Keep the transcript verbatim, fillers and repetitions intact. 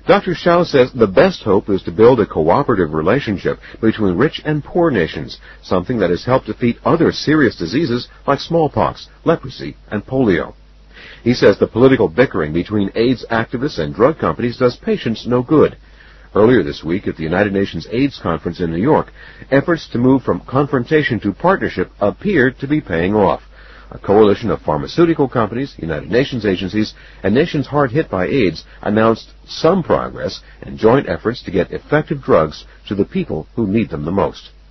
Doctor Shao says the best hope is to build a cooperative relationship between rich and poor nations, something that has helped defeat other serious diseases like smallpox, leprosy, and polio. He says the political bickering between AIDS activists and drug companies does patients no good. Earlier this week at the United Nations AIDS Conference in New York, efforts to move from confrontation to partnership appeared to be paying off. A coalition of pharmaceutical companies, United Nations agencies, and nations hard hit by AIDS announced some progress and joint efforts to get effective drugs to the people who need them the most.